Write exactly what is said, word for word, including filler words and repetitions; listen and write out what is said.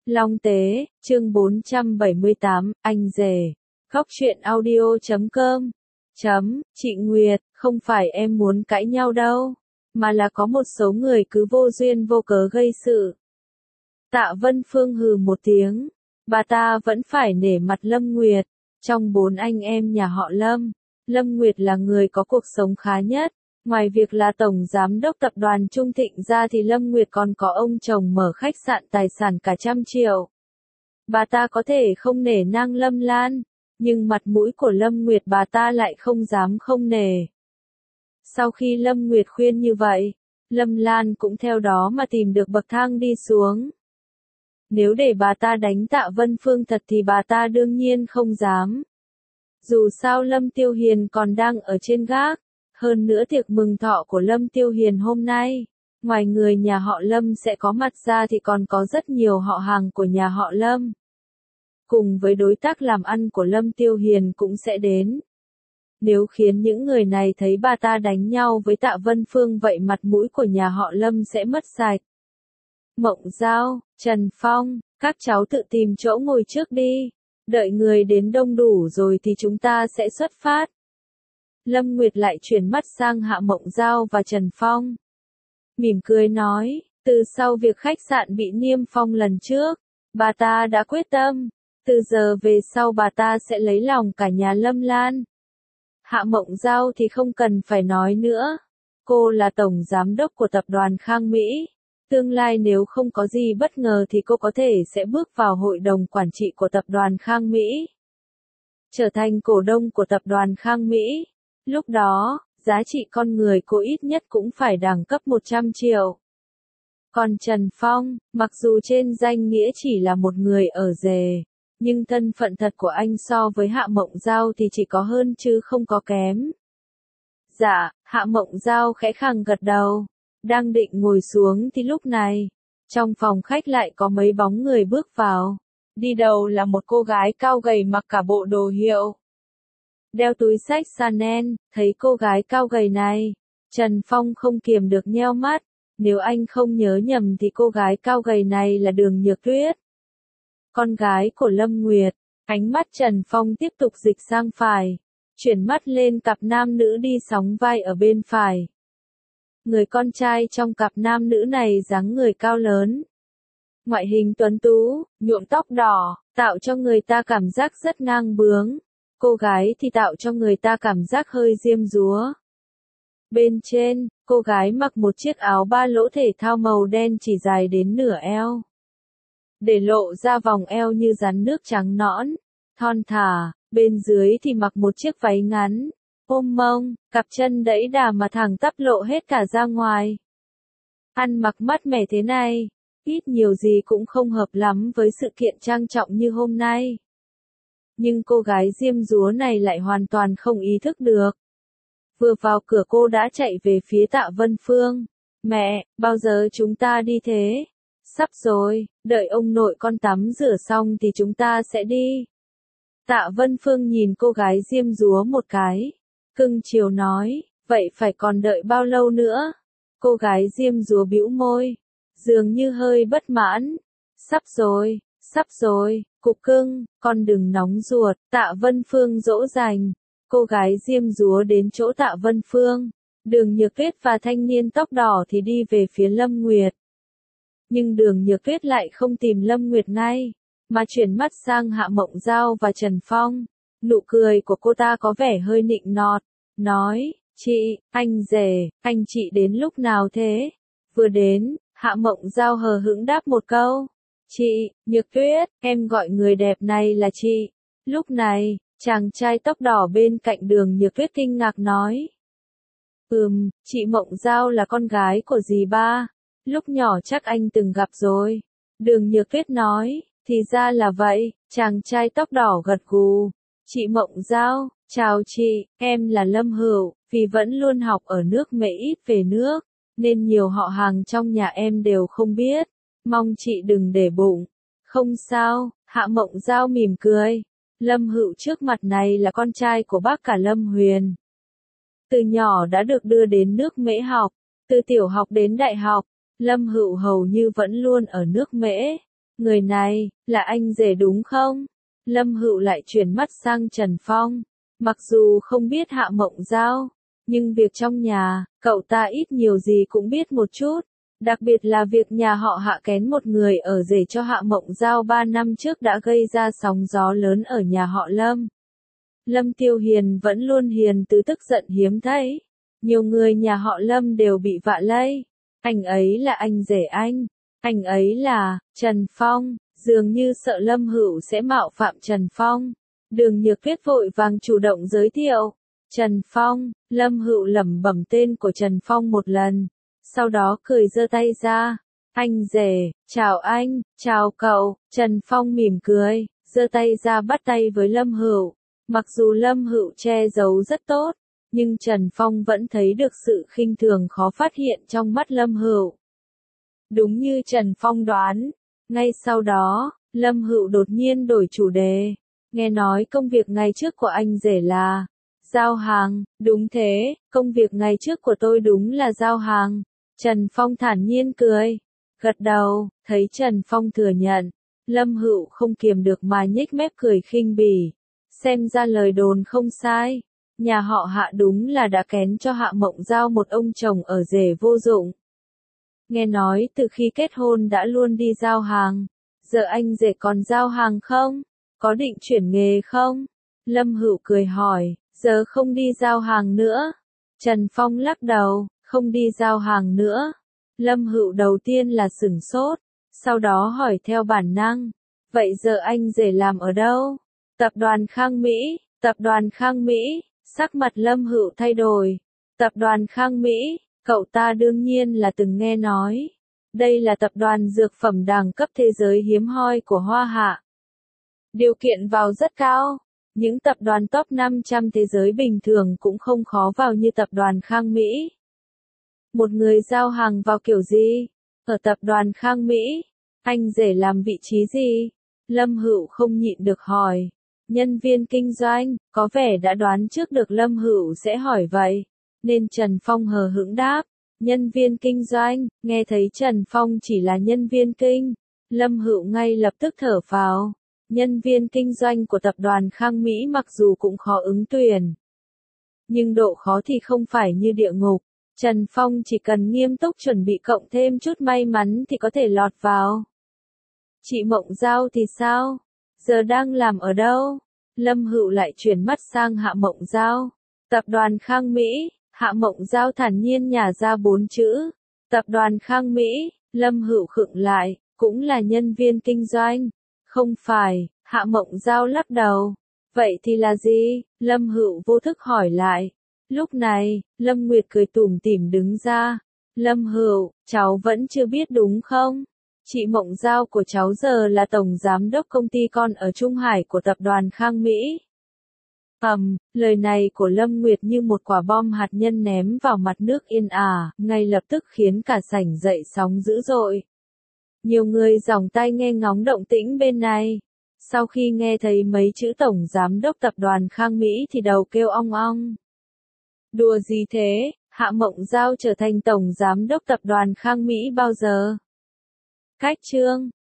Long Tế, chương bốn trăm bảy mươi tám, anh rể. Góc truyện audio chấm com. Chấm, chị Nguyệt, không phải em muốn cãi nhau đâu, mà là có một số người cứ vô duyên vô cớ gây sự. Tạ Vân Phương hừ một tiếng, bà ta vẫn phải nể mặt Lâm Nguyệt. Trong bốn anh em nhà họ Lâm, Lâm Nguyệt là người có cuộc sống khá nhất. Ngoài việc là tổng giám đốc tập đoàn Trung Thịnh ra thì Lâm Nguyệt còn có ông chồng mở khách sạn tài sản cả trăm triệu. Bà ta có thể không nể nang Lâm Lan, nhưng mặt mũi của Lâm Nguyệt bà ta lại không dám không nể. Sau khi Lâm Nguyệt khuyên như vậy, Lâm Lan cũng theo đó mà tìm được bậc thang đi xuống. Nếu để bà ta đánh Tạ Vân Phương thật thì bà ta đương nhiên không dám. Dù sao Lâm Tiêu Hiền còn đang ở trên gác. Hơn nữa tiệc mừng thọ của Lâm Tiêu Hiền hôm nay, ngoài người nhà họ Lâm sẽ có mặt ra thì còn có rất nhiều họ hàng của nhà họ Lâm. Cùng với đối tác làm ăn của Lâm Tiêu Hiền cũng sẽ đến. Nếu khiến những người này thấy bà ta đánh nhau với Tạ Vân Phương vậy mặt mũi của nhà họ Lâm sẽ mất sạch. Mộng Giao, Trần Phong, các cháu tự tìm chỗ ngồi trước đi. Đợi người đến đông đủ rồi thì chúng ta sẽ xuất phát. Lâm Nguyệt lại chuyển mắt sang Hạ Mộng Giao và Trần Phong. Mỉm cười nói, từ sau việc khách sạn bị niêm phong lần trước, bà ta đã quyết tâm, từ giờ về sau bà ta sẽ lấy lòng cả nhà Lâm Lan. Hạ Mộng Giao thì không cần phải nói nữa, cô là tổng giám đốc của tập đoàn Khang Mỹ. Tương lai nếu không có gì bất ngờ thì cô có thể sẽ bước vào hội đồng quản trị của tập đoàn Khang Mỹ. Trở thành cổ đông của tập đoàn Khang Mỹ. Lúc đó, giá trị con người cô ít nhất cũng phải đẳng cấp một trăm triệu. Còn Trần Phong, mặc dù trên danh nghĩa chỉ là một người ở rể, nhưng thân phận thật của anh so với Hạ Mộng Giao thì chỉ có hơn chứ không có kém. Dạ, Hạ Mộng Giao khẽ khàng gật đầu, đang định ngồi xuống thì lúc này, trong phòng khách lại có mấy bóng người bước vào. Đi đầu là một cô gái cao gầy mặc cả bộ đồ hiệu. Đeo túi xách Chanel, thấy cô gái cao gầy này, Trần Phong không kiềm được nheo mắt, nếu anh không nhớ nhầm thì cô gái cao gầy này là Đường Nhược Tuyết. Con gái của Lâm Nguyệt, ánh mắt Trần Phong tiếp tục dịch sang phải, chuyển mắt lên cặp nam nữ đi sóng vai ở bên phải. Người con trai trong cặp nam nữ này dáng người cao lớn. Ngoại hình tuấn tú, nhuộm tóc đỏ, tạo cho người ta cảm giác rất ngang bướng. Cô gái thì tạo cho người ta cảm giác hơi diêm dúa. Bên trên, cô gái mặc một chiếc áo ba lỗ thể thao màu đen chỉ dài đến nửa eo. Để lộ ra vòng eo như rắn nước trắng nõn, thon thả, bên dưới thì mặc một chiếc váy ngắn, ôm mông, cặp chân đẫy đà mà thẳng tắp lộ hết cả ra ngoài. Ăn mặc mát mẻ thế này, ít nhiều gì cũng không hợp lắm với sự kiện trang trọng như hôm nay. Nhưng cô gái diêm dúa này lại hoàn toàn không ý thức được. Vừa vào cửa cô đã chạy về phía Tạ Vân Phương. Mẹ, bao giờ chúng ta đi thế? Sắp rồi, đợi ông nội con tắm rửa xong thì chúng ta sẽ đi. Tạ Vân Phương nhìn cô gái diêm dúa một cái. Cưng chiều nói, vậy phải còn đợi bao lâu nữa? Cô gái diêm dúa bĩu môi, dường như hơi bất mãn. Sắp rồi, sắp rồi. Cục cưng, con đừng nóng ruột, Tạ Vân Phương dỗ dành. Cô gái diêm dúa đến chỗ Tạ Vân Phương. Đường Nhược Tuyết và thanh niên tóc đỏ thì đi về phía Lâm Nguyệt. Nhưng Đường Nhược Tuyết lại không tìm Lâm Nguyệt ngay, mà chuyển mắt sang Hạ Mộng Giao và Trần Phong. Nụ cười của cô ta có vẻ hơi nịnh nọt, nói, chị, anh rể, anh chị đến lúc nào thế? Vừa đến, Hạ Mộng Giao hờ hững đáp một câu. Chị, Nhược Tuyết, em gọi người đẹp này là chị. Lúc này, chàng trai tóc đỏ bên cạnh Đường Nhược Tuyết kinh ngạc nói. Ừm, chị Mộng Giao là con gái của dì ba. Lúc nhỏ chắc anh từng gặp rồi. Đường Nhược Tuyết nói, thì ra là vậy, chàng trai tóc đỏ gật gù. Chị Mộng Giao, chào chị, em là Lâm Hữu, vì vẫn luôn học ở nước Mỹ ít về nước, nên nhiều họ hàng trong nhà em đều không biết. Mong chị đừng để bụng. Không sao, Hạ Mộng Giao mỉm cười. Lâm Hữu trước mặt này là con trai của bác cả Lâm Huyền. Từ nhỏ đã được đưa đến nước Mễ học, từ tiểu học đến đại học, Lâm Hữu hầu như vẫn luôn ở nước Mễ. Người này, là anh rể đúng không? Lâm Hựu lại chuyển mắt sang Trần Phong. Mặc dù không biết Hạ Mộng Giao, nhưng việc trong nhà, cậu ta ít nhiều gì cũng biết một chút. Đặc biệt là việc nhà họ Hạ kén một người ở rể cho Hạ Mộng Giao ba năm trước đã gây ra sóng gió lớn ở nhà họ Lâm. Lâm Tiêu Hiền vẫn luôn hiền từ tức giận hiếm thấy. Nhiều người nhà họ Lâm đều bị vạ lây. Anh ấy là anh rể anh. Anh ấy là Trần Phong. Dường như sợ Lâm Hựu sẽ mạo phạm Trần Phong. Đường Nhược Tuyết vội vàng chủ động giới thiệu. Trần Phong. Lâm Hựu lẩm bẩm tên của Trần Phong một lần. Sau đó cười giơ tay ra. Anh rể, chào anh, chào cậu. Trần Phong mỉm cười, giơ tay ra bắt tay với Lâm Hựu. Mặc dù Lâm Hựu che giấu rất tốt, nhưng Trần Phong vẫn thấy được sự khinh thường khó phát hiện trong mắt Lâm Hựu. Đúng như Trần Phong đoán, ngay sau đó, Lâm Hựu đột nhiên đổi chủ đề. Nghe nói công việc ngày trước của anh rể là giao hàng. Đúng thế, công việc ngày trước của tôi đúng là giao hàng. Trần Phong thản nhiên cười, gật đầu, thấy Trần Phong thừa nhận. Lâm Hựu không kiềm được mà nhếch mép cười khinh bỉ. Xem ra lời đồn không sai. Nhà họ Hạ đúng là đã kén cho Hạ Mộng Giao một ông chồng ở rể vô dụng. Nghe nói từ khi kết hôn đã luôn đi giao hàng. Giờ anh rể còn giao hàng không? Có định chuyển nghề không? Lâm Hựu cười hỏi, giờ không đi giao hàng nữa. Trần Phong lắc đầu, không đi giao hàng nữa. Lâm Hựu đầu tiên là sửng sốt, sau đó hỏi theo bản năng. Vậy giờ anh rể làm ở đâu? Tập đoàn Khang Mỹ, tập đoàn Khang Mỹ, sắc mặt Lâm Hựu thay đổi. Tập đoàn Khang Mỹ, cậu ta đương nhiên là từng nghe nói. Đây là tập đoàn dược phẩm đẳng cấp thế giới hiếm hoi của Hoa Hạ. Điều kiện vào rất cao. Những tập đoàn top năm trăm thế giới bình thường cũng không khó vào như tập đoàn Khang Mỹ. Một người giao hàng vào kiểu gì? Ở tập đoàn Khang Mỹ, anh rể làm vị trí gì? Lâm Hựu không nhịn được hỏi. Nhân viên kinh doanh, có vẻ đã đoán trước được Lâm Hựu sẽ hỏi vậy. Nên Trần Phong hờ hững đáp. Nhân viên kinh doanh, nghe thấy Trần Phong chỉ là nhân viên kinh. Lâm Hựu ngay lập tức thở phào. Nhân viên kinh doanh của tập đoàn Khang Mỹ mặc dù cũng khó ứng tuyển. Nhưng độ khó thì không phải như địa ngục. Trần Phong chỉ cần nghiêm túc chuẩn bị cộng thêm chút may mắn thì có thể lọt vào. Chị Mộng Giao thì sao? Giờ đang làm ở đâu? Lâm Hựu lại chuyển mắt sang Hạ Mộng Giao. Tập đoàn Khang Mỹ, Hạ Mộng Giao thản nhiên nhả ra bốn chữ. Tập đoàn Khang Mỹ, Lâm Hựu khựng lại, cũng là nhân viên kinh doanh. Không phải, Hạ Mộng Giao lắc đầu. Vậy thì là gì? Lâm Hựu vô thức hỏi lại. Lúc này, Lâm Nguyệt cười tủm tỉm đứng ra. Lâm Hựu, cháu vẫn chưa biết đúng không? Chị Mộng Giao của cháu giờ là tổng giám đốc công ty con ở Trung Hải của tập đoàn Khang Mỹ. Ầm, lời này của Lâm Nguyệt như một quả bom hạt nhân ném vào mặt nước yên ả, ngay lập tức khiến cả sảnh dậy sóng dữ dội. Nhiều người giòng tai nghe ngóng động tĩnh bên này. Sau khi nghe thấy mấy chữ tổng giám đốc tập đoàn Khang Mỹ thì đầu kêu ong ong. Đùa gì thế, Hạ Mộng Giao trở thành tổng giám đốc tập đoàn Khang Mỹ bao giờ? Cách chương